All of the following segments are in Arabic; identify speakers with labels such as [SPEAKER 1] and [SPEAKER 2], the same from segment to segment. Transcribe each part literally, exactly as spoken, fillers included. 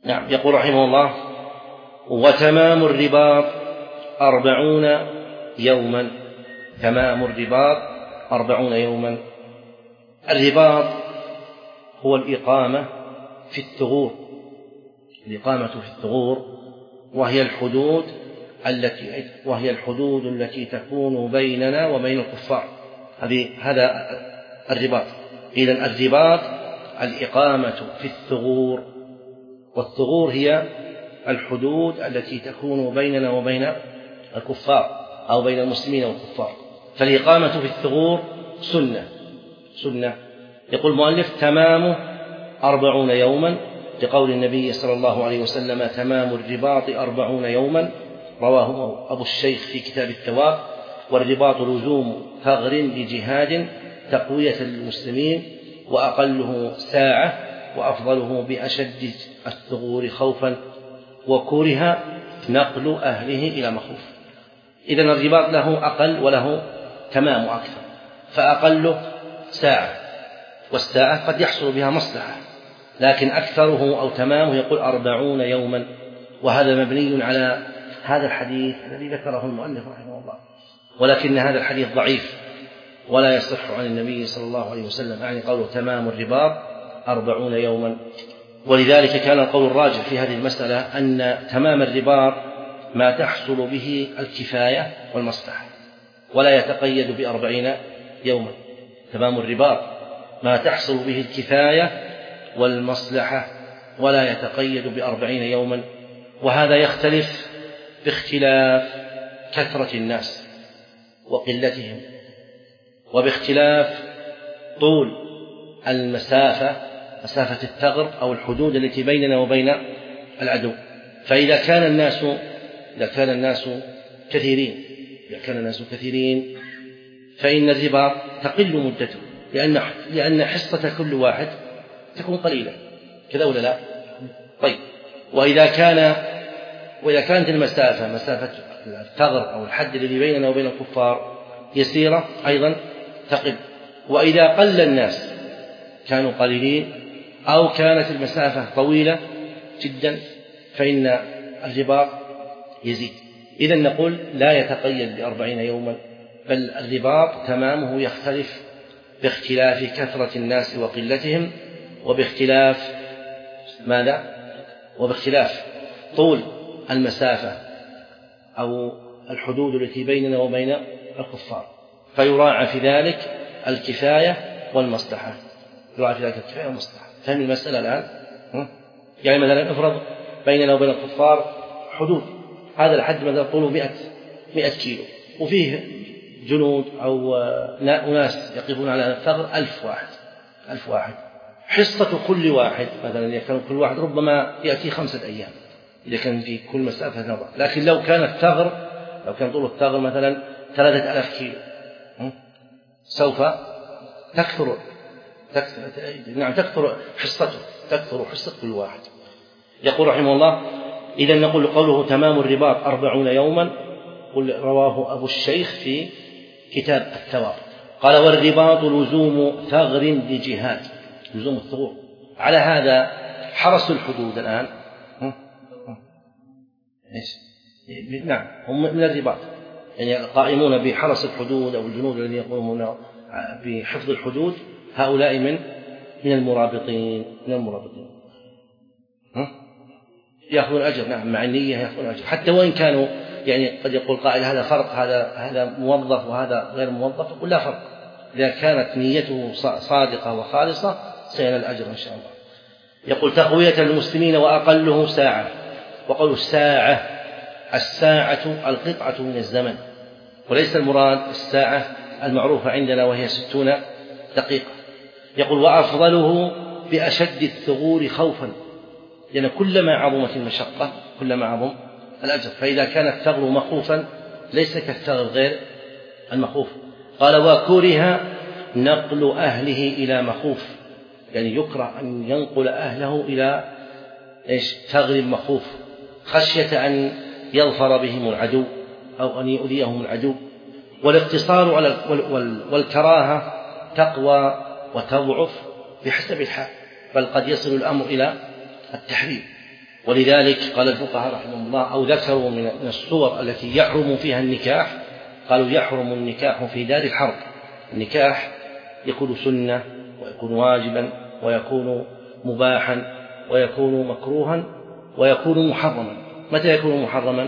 [SPEAKER 1] نعم. يقول رحمه الله: وتمام الرباط أربعون يوما. تمام الرباط أربعون يوما. الرباط هو الإقامة في الثغور، الإقامة في الثغور، وهي الحدود التي وهي الحدود التي تكون بيننا وبين الكفار. هذه هذا الرباط. إذن الرباط الإقامة في الثغور، والثغور هي الحدود التي تكون بيننا وبين الكفار أو بين المسلمين والكفار. فالإقامة في الثغور سنة سنة يقول المؤلف: تمامه أربعون يوما، لقول النبي صلى الله عليه وسلم: تمام الرباط أربعون يوما، رواه أبو الشيخ في كتاب الثواب. والرباط لزوم ثغر لجهاد تقوية للمسلمين، وأقله ساعة، وأفضله بأشد الثغور خوفا، وكره نقل أهله إلى مخوف. إذن الرباط له أقل وله تمام أكثر، فأقله ساعة، والساعة قد يحصل بها مصلحة، لكن أكثره أو تمامه يقول أربعون يوما. وهذا مبني على هذا الحديث الذي ذكره المؤلف رحمه الله، ولكن هذا الحديث ضعيف ولا يصح عن النبي صلى الله عليه وسلم، يعني قوله تمام الرباط أربعون يوما. ولذلك كان القول الراجح في هذه المسألة أن تمام الرباط ما تحصل به الكفاية والمصلحة، ولا يتقيد بأربعين يوما. تمام الرباط ما تحصل به الكفاية والمصلحة، ولا يتقيد بأربعين يوما. وهذا يختلف باختلاف كثرة الناس وقلتهم، وباختلاف طول المسافة، مسافة الثغر أو الحدود التي بيننا وبين العدو. فإذا كان الناس إذا كان الناس كثيرين إذا كان الناس كثيرين فإن الرباط تقل مدته، لأن لأن حصة كل واحد تكون قليلة، كذا ولا لا؟ طيب، وإذا كان وإذا كانت المسافة مسافة الثغر أو الحد الذي بيننا وبين الكفار يسيرة أيضا تقل. وإذا قل الناس كانوا قليلين أو كانت المسافة طويلة جدا فإن الرباط يزيد. إذن نقول لا يتقيد بأربعين يوما، بل الرباط تمامه يختلف باختلاف كثرة الناس وقلتهم، وباختلاف ماذا؟ وباختلاف طول المسافة أو الحدود التي بيننا وبين الكفار، فيراعى في ذلك الكفاية والمصلحة. يراعى في ذلك الكفاية والمصلحة. فهم المسألة الآن؟ يعني مثلا افرض بيننا وبين الكفار حدود، هذا الحد مثلا طوله مئة مئة كيلو، وفيه جنود أو أناس يقفون على الثغر ألف واحد ألف واحد حصة كل واحد مثلا إذا كان كل واحد ربما يأتي خمسة أيام إذا كان في كل مسافة نظر. لكن لو كان الثغر لو كان طول الثغر مثلا ثلاثة آلاف كيلو سوف تكثر تكثر نعم تكثر حصته تكثر حصة كل واحد. يقول رحمه الله: إذا نقول قوله تمام الرباط أربعون يوما، قل رواه أبو الشيخ في كتاب الثواب. قال: والرباط لزوم ثغر لجهاد، لزوم الثغور. على هذا حرس الحدود الآن نعم هم من الرباط، يعني قائمون بحرس الحدود أو الجنود الذين يقومون بحفظ الحدود، هؤلاء من من المرابطين من المرابطين يأخذون أجر. نعم، مع النية يأخذون أجر، حتى وإن كانوا يعني قد يقول قائل هذا فرق، هذا هذا موظف وهذا غير موظف. يقول لا فرق، إذا كانت نيته صادقة وخالصة سينال الأجر إن شاء الله. يقول: تقوية المسلمين وأقله ساعة. وقول الساعة الساعة القطعة من الزمن، وليس المراد الساعة المعروفة عندنا وهي ستون دقيقة. يقول: وأفضله بأشد الثغور خوفا، لأن يعني كلما عظمت المشقة كلما عظم الأجر. فإذا كان الثغر مخوفا ليس كالثغر غير المخوف. قال: وكره نقل أهله إلى مخوف، يعني يكره أن ينقل أهله إلى إيش ثغر مخوف، خشية أن يظفر بهم العدو أو أن يؤذيهم العدو. والاقتصار على والكراهة تقوى وتضعف بحسب الحال، بل قد يصل الأمر إلى التحريم ولذلك قال الفقهاء رحمهم الله أو ذكروا من الصور التي يحرم فيها النكاح، قالوا يحرم النكاح في دار الحرب. النكاح يكون سنة ويكون واجبا ويكون مباحا ويكون مكروها ويكون محرما. متى يكون محرما؟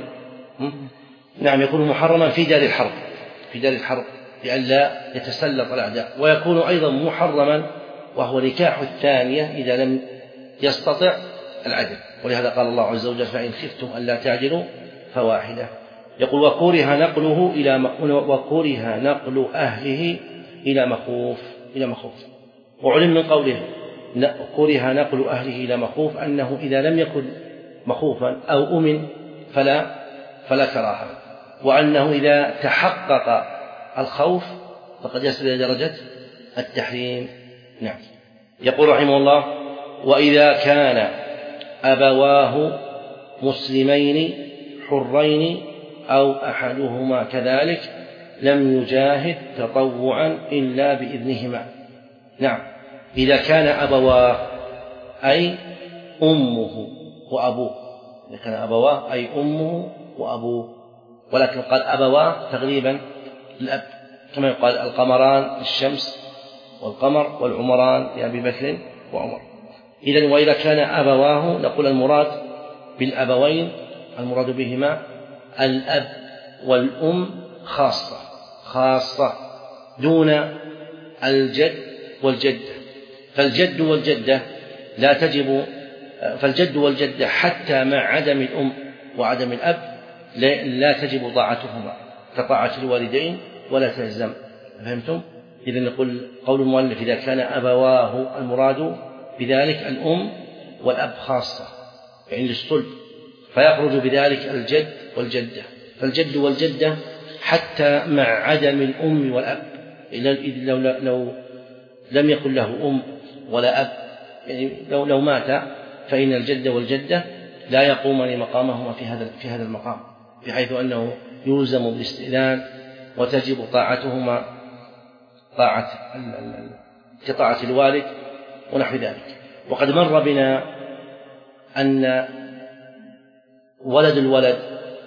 [SPEAKER 1] نعم، يكون محرما في دار الحرب، في دار الحرب لئلا يتسلط الأعداء. ويكون أيضا محرما وهو نكاح الثانية إذا لم يستطع العدل، ولهذا قال الله عز وجل فإن خفتم ألا تعدلوا فواحدة. يقول وكره نقله إلى وكره نقل أهله إلى مخوف إلى مخوف وعلم من قوله كره نقل أهله إلى مخوف أنه إذا لم يكن مخوفا أو أمن فلا فلا كراهة، وأنه إذا تحقق الخوف فقد يصل إلى درجة التحريم. نعم. يقول رحمه الله وإذا كان أبواه مسلمين حرين أو أحدهما كذلك لم يجاهد تطوعا إلا بإذنهما. نعم، إذا كان أبواه أي أمه وأبوه، إذا كان أبواه أي أمه وأبوه، ولكن قال أبواه تغليبا الأب، كما يقال القمران الشمس والقمر والعمران لأبي بكر وعمر. إذن وإذا كان أبواه نقول المراد بالأبوين المراد بهما الأب والأم خاصة خاصة دون الجد والجدة. فالجد والجدة لا تجب فالجد والجدة حتى مع عدم الأم وعدم الأب لا تجب طاعتهما كطاعة الوالدين ولا تلزم. فهمتم؟ إذن نقول قول المؤلف إذا كان أبواه المراد بذلك الأم والأب خاصة يعني للصلب، فيخرج بذلك الجد والجدة. فالجد والجدة حتى مع عدم الأم والأب، لو, لو لم يكن له أم ولا أب، يعني لو, لو مات فإن الجد والجدة لا يقومان مقامهما في هذا في هذا المقام، بحيث أنه يلزم بالاستئذان وتجب طاعتهما طاعة كطاعة الوالد ونحو ذلك. وقد مر بنا أن ولد الولد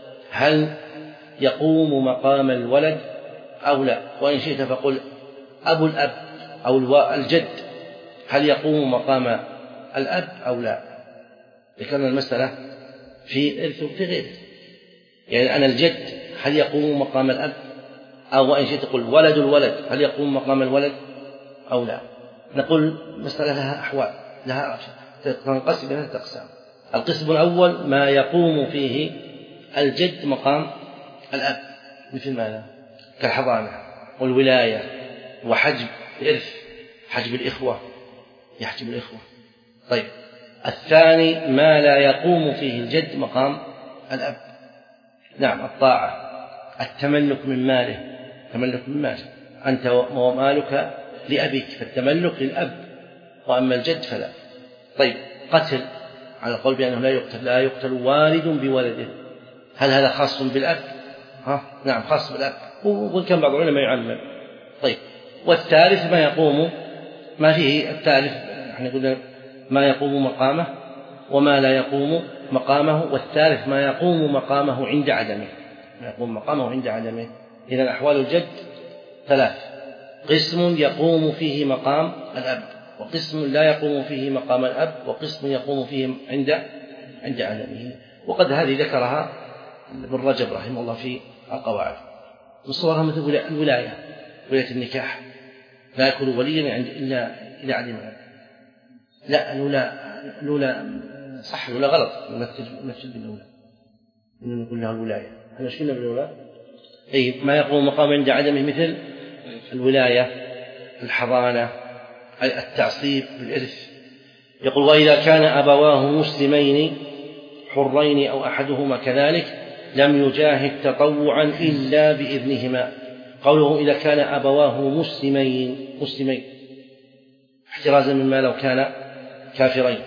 [SPEAKER 1] هل يقوم مقام الولد أو لا، وإن شئت فقل أبو الأب أو الجد هل يقوم مقام الأب أو لا. ذكرنا المسألة في إرث في غيره، يعني أنا الجد هل يقوم مقام الأب، أو وإن شئت تقول ولد الولد هل يقوم مقام الولد أو لا. نقول مسألة لها أحوال، لها تنقسم إلى ثلاثة أقسام. القسم الأول ما يقوم فيه الجد مقام الأب، مثل ماذا؟ كالحضانة والولاية وحجب الإرث، حجب الإخوة، يحجب الإخوة. طيب، الثاني ما لا يقوم فيه الجد مقام الأب، نعم، الطاعة، التملك من ماله، تملك من ماله، أنت ومالك لأبيك فالتملك للأب، وأما الجد فلا. طيب، قتل على القول بأنه لا يقتل لا يقتل والد بولده، هل هذا خاص بالأب؟ ها؟ نعم، خاص بالأب، وكان بعض العلماء يعلم. طيب، والثالث ما يقوم ما فيه الثالث احنا قلنا ما يقوم مقامه وما لا يقوم مقامه، والثالث ما يقوم مقامه عند عدمه، ما يقوم مقامه عند عدمه. إذن أحوال الجد ثلاث: قسم يقوم فيه مقام الأب، وقسم لا يقوم فيه مقام الأب، وقسم يقوم فيه عند عند عدمه. وقد هذه ذكرها ابن رجب رحمه الله في القواعد. وصورها مثل الولاية، ولاية النكاح، لا يكون وليا عند إلا إلى عدم الأب. لا، الأولى الأولى صح ولا غلط؟ نمثل بالأولى، نقول لها الولاية. احنا شفنا بالأولى أي ما يقوم مقام عند عدمه مثل الولاية، الحضانة، التعصيب بالإرث. يقول وإذا كان أبواه مسلمين حرين أو أحدهما كذلك لم يجاهد تطوعا إلا بإذنهما. قوله إذا كان أبواه مسلمين مسلمين احترازا مما لو كان كافرين،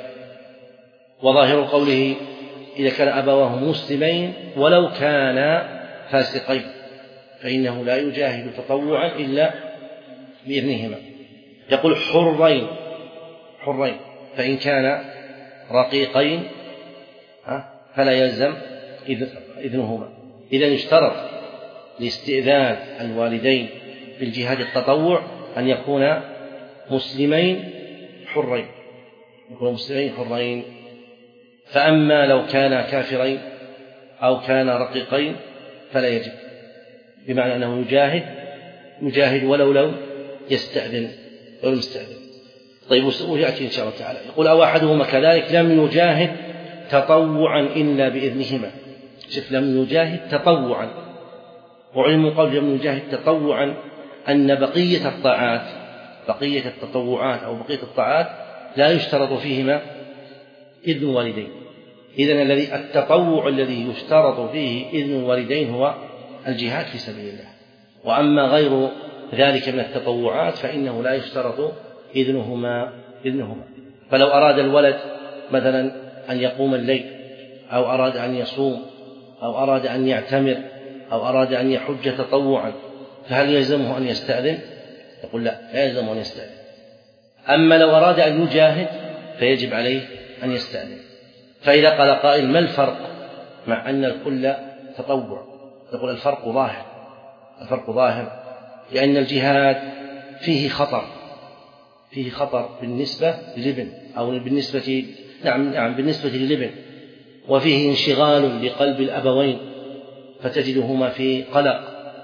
[SPEAKER 1] وظاهر قوله إذا كان أبواه مسلمين ولو كان فاسقين فإنه لا يجاهد تطوعا إلا بإذنهما. يقول حرين حرين فإن كان رقيقين فلا يلزم إذنهما. إذا يشترط لاستئذان الوالدين في الجهاد التطوع أن يكون مسلمين حرين يكون مسلمين حرين فأما لو كانا كافرين أو كانا رقيقين فلا يجب، بمعنى أنه يجاهد يجاهد ولو لو يستأذن ولو يستأذن. طيب ويأتي إن شاء الله تعالى. يقول أو أحدهما كذلك لم يجاهد تطوعا إلا بإذنهما. شوف، لم يجاهد تطوعا، وعلم قول لم يجاهد تطوعا أن بقية الطاعات بقية التطوعات أو بقية الطاعات لا يشترط فيهما إذن الوالدين. إذن الذي التطوع الذي يشترط فيه إذن الوالدين هو الجهاد في سبيل الله، وأما غير ذلك من التطوعات فإنه لا يشترط إذنهما إذنهما فلو أراد الولد مثلا أن يقوم الليل أو أراد أن يصوم أو أراد أن يعتمر أو أراد أن يحج تطوعا فهل يلزمه أن يستأذن؟ يقول لا، لا يلزمه أن يستأذن. أما لو أراد أن يجاهد فيجب عليه أن يستأذن. فإذا قال قائل ما الفرق مع أن الكل تطوع؟ يقول الفرق ظاهر الفرق ظاهر لأن الجهاد فيه خطر فيه خطر بالنسبة للابن أو بالنسبة نعم نعم بالنسبة للابن، وفيه انشغال لقلب الأبوين فتجدهما في قلق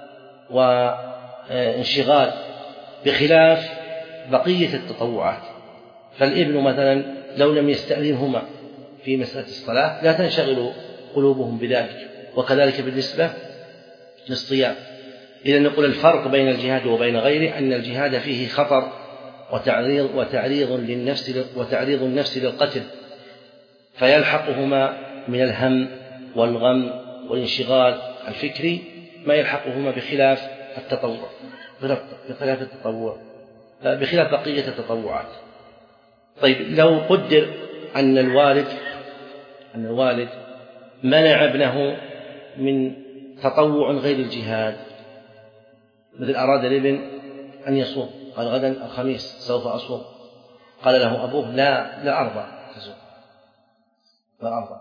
[SPEAKER 1] وانشغال، بخلاف بقية التطوعات. فالابن مثلا لو لم يستأذنهما في مسألة الصلاة لا تنشغل قلوبهم بذلك، وكذلك بالنسبة للصيام. إذا نقول الفرق بين الجهاد وبين غيره أن الجهاد فيه خطر وتعريض وتعريض للنفس وتعريض النفس للقتل، فيلحقهما من الهم والغم والانشغال الفكري ما يلحقهما بخلاف التطوع بخلاف التطوع بخلاف بقية التطوعات. طيب لو قدر أن الوالد أن الوالد منع ابنه من تطوع غير الجهاد، مثل أراد الابن أن يصوم، قال غدا الخميس سوف أصوم، قال له أبوه لا لا أرضى تصوم لا أرضى،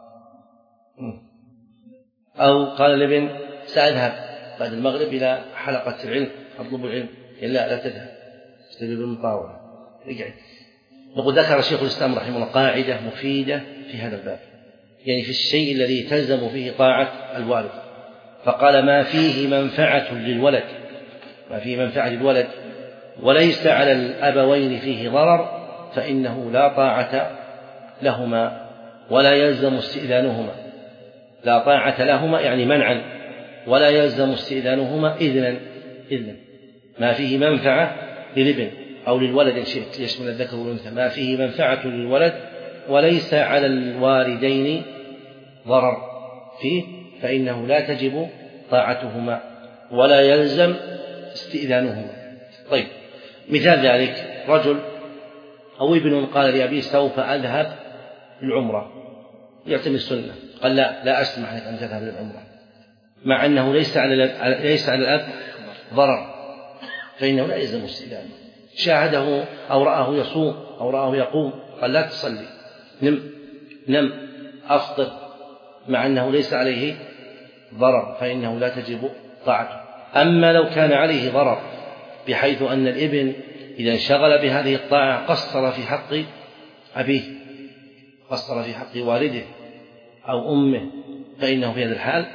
[SPEAKER 1] أو قال الابن سأذهب بعد المغرب إلى حلقة العلم أطلب العلم، لا لا تذهب استجب بالمطاوعة رجعت. نقول ذكر شيخ الإسلام رحمه الله قاعدة مفيدة في هذا الباب، يعني في الشيء الذي تلزم فيه طاعة الوالد، فقال ما فيه منفعة للولد ما فيه منفعة للولد وليس على الأبوين فيه ضرر فإنه لا طاعة لهما ولا يلزم استئذانهما. لا طاعة لهما يعني منعا، ولا يلزم استئذانهما إذنا إذنا ما فيه منفعة للابن أو للولد إن شئت يشمل الذكر والأنثى، ما فيه منفعة للولد وليس على الوالدين ضرر فيه فإنه لا تجب طاعتهما ولا يلزم استئذانهما. طيب مثال ذلك رجل أو ابن قال لأبيه سوف أذهب للعمرة يعتمد السنة، قال لا لا أسمح لك أن تذهب للعمرة، مع أنه ليس على ليس على الأب ضرر فإنه لا يلزم استئذانه. شاهده أو رآه يصوم أو رآه يقوم قال لا تصلي، نم نم أفطر، مع أنه ليس عليه ضرر فإنه لا تجب طاعته. أما لو كان عليه ضرر بحيث أن الابن إذا انشغل بهذه الطاعة قصر في حق أبيه قصر في حق والده أو أمه فإنه في هذا الحال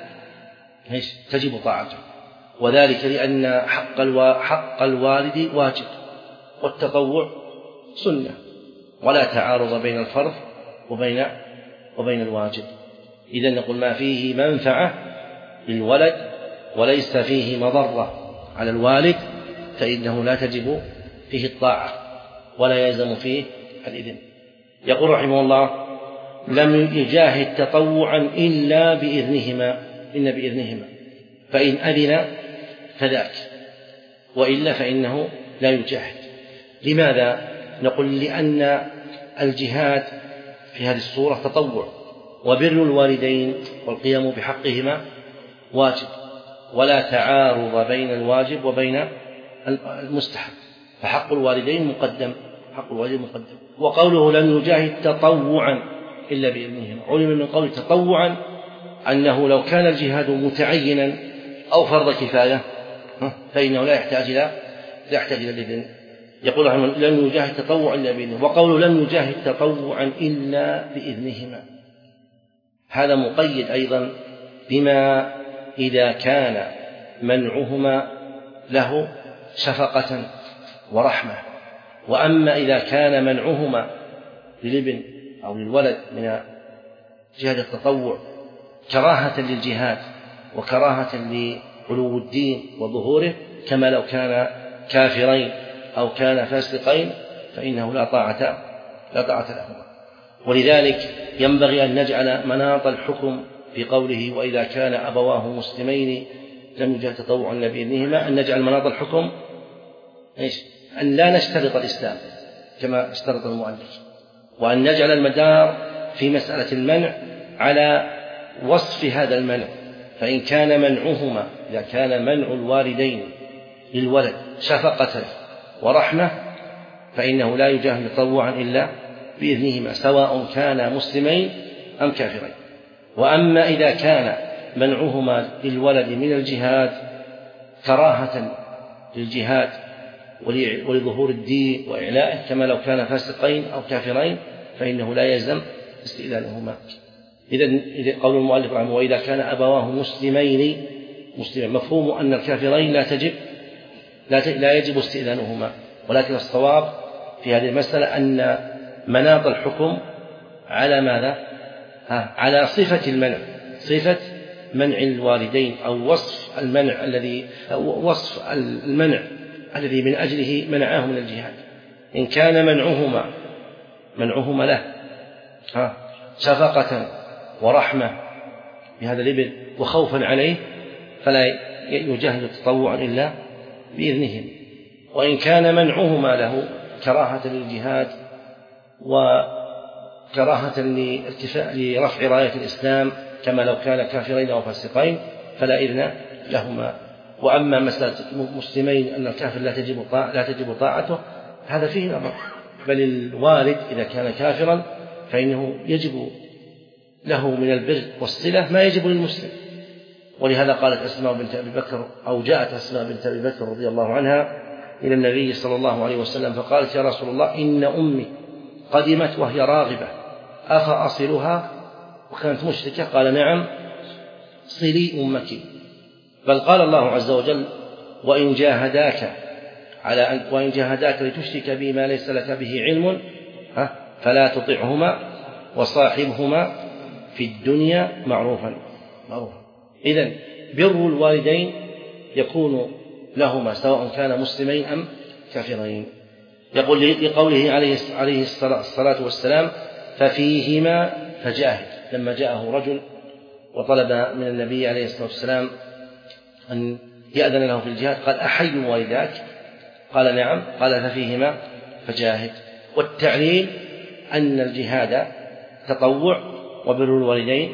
[SPEAKER 1] تجب طاعته، وذلك لأن حق, الو... حق الوالد واجب والتطوع سنة، ولا تعارض بين الفرض وبين وبين الواجب. إذن نقول ما فيه منفعة للولد وليس فيه مضرة على الوالد فإنه لا تجب فيه الطاعة ولا يلزم فيه الإذن. يقول رحمه الله لم يجاهد تطوعا إلا بإذنهما إن بإذنهما فإن أذن فذاك، وإلا فإنه لا يجاهد. لماذا؟ نقول لأن الجهاد في هذه الصورة تطوع، وبر الوالدين والقيام بحقهما واجب، ولا تعارض بين الواجب وبين المستحب، فحق الوالدين مقدم حق الوالدين مقدم. وقوله لم يجاهد تطوعا إلا بإذنهما. علم من قول تطوعا أنه لو كان الجهاد متعينا أو فرض كفاية فإنه لا يحتاج إلى لا يحتاج إلى الإذن. يقول لم يجاهد تطوعا إلا بإذنه، وقوله لم يجاهد تطوعا إلا بإذنهما هذا مقيد أيضا بما إذا كان منعهما له شفقة ورحمة. وأما إذا كان منعهما للابن أو للولد من جهاد التطوع كراهة للجهاد وكراهة لعلو الدين وظهوره كما لو كان كافرين أو كان فاسقين فإنه لا طاعة لا طاعة لهما. ولذلك ينبغي أن نجعل مناط الحكم في قوله وإذا كان أبواه مسلمين لم يجاهد تطوعا إلا بإذنهما، أن نجعل مناط الحكم إيش؟ أن لا نشترط الإسلام كما اشترط المؤلف، وأن نجعل المدار في مسألة المنع على وصف هذا المنع. فإن كان منعهما إذا كان منع الوالدين للولد شفقة ورحمة فإنه لا يجاهد تطوعا إلا بإذنهما سواء كان مسلمين أم كافرين. وأما إذا كان منعهما للولد من الجهاد كراهة للجهاد ولظهور الدين وإعلائه كما لو كان فاسقين أو كافرين فإنه لا يلزم استئذانهما. إذن قول المؤلف رحمه وإذا كان أبواه مسلمين مسلمين مفهوم أن الكافرين لا تجب لا يجب استئذانهما، ولكن الصواب في هذه المسألة أن مناط الحكم على ماذا؟ ها على صفة المنع، صفة منع الوالدين أو وصف المنع الذي أو وصف المنع الذي من أجله منعه من الجهاد. إن كان منعهما منعهما له ها شفقة ورحمة بهذا الابن وخوفا عليه فلا يجاهد تطوعا إلا بإذنهم. وإن كان منعهما له كراهة للجهاد وكراهة لرفع راية الإسلام كما لو كان كافرين أو فاسقين فلا إذن لهما. وأما مسألة مسلمين أن الكافر لا تجب لا تجب طاعته هذا فيه نظر، بل الوالد إذا كان كافرا فإنه يجب له من البر والصلة ما يجب للمسلم. ولهذا قالت أسماء بنت أبي بكر أو جاءت أسماء بنت أبي بكر رضي الله عنها إلى النبي صلى الله عليه وسلم فقالت يا رسول الله إن أمي قدمت وهي راغبة أفأصلها؟ وكانت مشركة. قال نعم صلي أمك. بل قال الله عز وجل وإن جاهداك على أن وإن جاهداك لتشرك بي ما ليس لك به علم فلا تطعهما وصاحبهما في الدنيا معروفا معروفا. إذن بر الوالدين يكون لهما سواء كان مسلمين أم كافرين. يقول لقوله عليه الصلاة والسلام ففيهما فجاهد، لما جاءه رجل وطلب من النبي عليه الصلاة والسلام أن يأذن له في الجهاد قال أحي والداك؟ قال نعم. قال ففيهما فجاهد. والتعليل أن الجهاد تطوع وبر الوالدين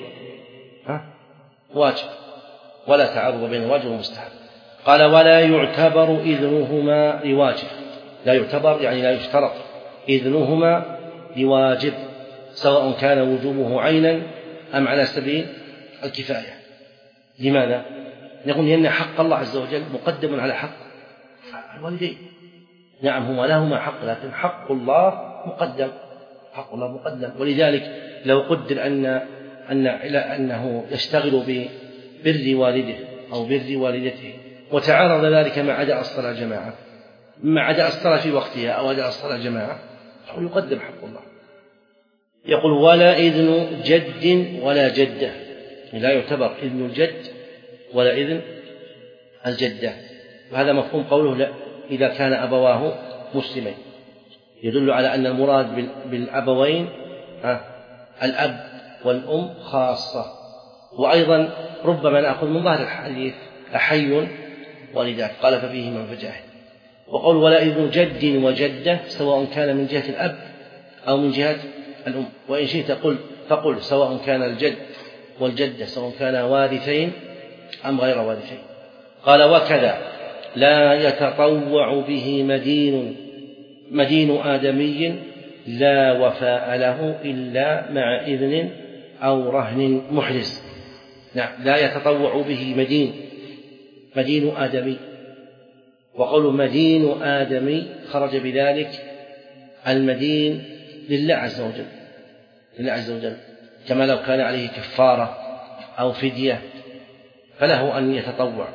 [SPEAKER 1] واجب ولا تعارض بين الواجب والمستحب. قال ولا يعتبر إذنهما لواجب، لا يعتبر يعني لا يشترط إذنهما لواجب سواء كان وجوبه عينا أم على سبيل الكفاية. لماذا؟ نقول لأن حق الله عز وجل مقدم على حق الوالدين. نعم هما لهما حق لكن حق الله مقدم، حق الله مقدم. ولذلك لو قدر أن أن إلى أنه يشتغل ببر والده أو بر والدته وتعارض ذلك مع أداء الصلاة جماعة مع أداء الصلاة في وقتها أو أداء الصلاة جماعة يقدم حق الله. يقول ولا إذن جد ولا جدة، لا يعتبر إذن الجد ولا إذن الجدة. وهذا مفهوم قوله لا إذا كان أبواه مسلمين، يدل على أن المراد بالأبوين الأب والأم خاصة. وأيضا ربما نأخذ من ظاهر الحديث أحي والداك قال ففيهما فجاهد. وقول ولا إذن جد وجدة سواء كان من جهة الأب أو من جهة الأم. وإن شئت قل فقل سواء كان الجد والجدة سواء كان وارثين أم غير وارثين. قال وكذا لا يتطوع به مدين مدين آدمي لا وفاء له إلا مع إذن أو رهن محرز. نعم، لا يتطوع به مدين، مدين آدمي. وقول مدين آدمي خرج بذلك المدين لله عز وجل، لله عز وجل، كما لو كان عليه كفارة أو فدية فله أن يتطوع،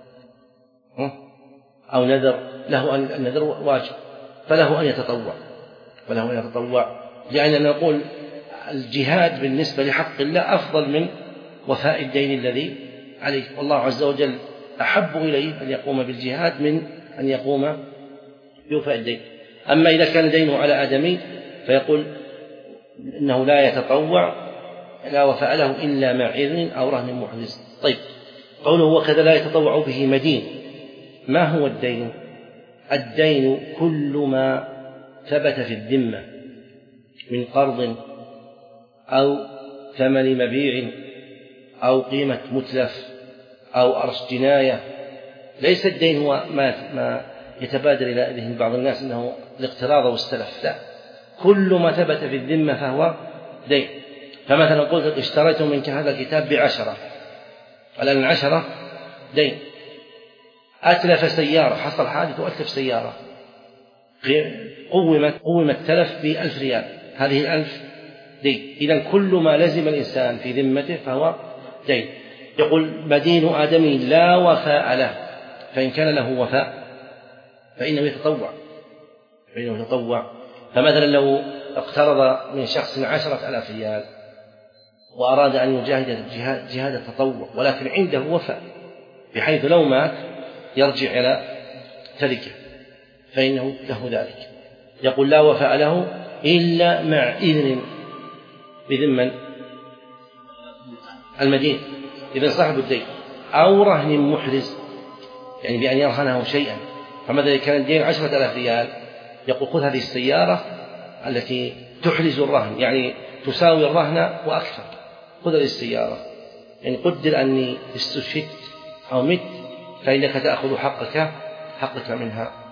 [SPEAKER 1] أو نذر، له أن النذر واجب فله أن يتطوع، فله أن يتطوع، لأننا نقول الجهاد بالنسبة لحق الله أفضل من وفاء الدين الذي عليه، والله عز وجل أحب إليه أن يقوم بالجهاد من أن يقوم بوفاء الدين. أما إذا كان دينه على آدمي فيقول إنه لا يتطوع، لا وفاء له إلا مع إذن أو رهن محرز. طيب، قوله وكذا لا يتطوع به مدين، ما هو الدين؟ الدين كل ما ثبت في الذمة من قرض أو ثمن مبيع أو قيمة متلف أو أرش جناية. ليس الدين هو ما, ما يتبادر إلى ذهن بعض الناس أنه الاقتراض والسلف، لا، كل ما ثبت في الذمة فهو دين. فمثلا قلت اشتريت منك هذا الكتاب بعشرة، الآن العشرة دين. أتلف سيارة، حصل حادث وأتلف سيارة، قومت قوم التلف بألف ريال، هذه الألف دين. إذن كل ما لزم الإنسان في ذمته فهو دين. يقول مدين آدمي لا وفاء له، فإن كان له وفاء فإنه يتطوع، فإنه يتطوع. فمثلا لو اقترض من شخص عشرة آلاف ريال وأراد أن يجاهد جهاد التطوع، ولكن عنده وفاء بحيث لو مات يرجع إلى تركه، فإنه له ذلك. يقول لا وفاء له إلا مع إذن، بذمن المدين، إذن صاحب الدين، أو رهن محرز، يعني بأن يرهنه شيئا. فمثلا كان الدين عشرة آلاف ريال، يقول خذ هذه السيارة التي تحرز الرهن، يعني تساوي الرهن وأكثر، خذ هذه السيارة، يعني قدر أني استشهدت أو مت فإنك تأخذ حقك حقك منها.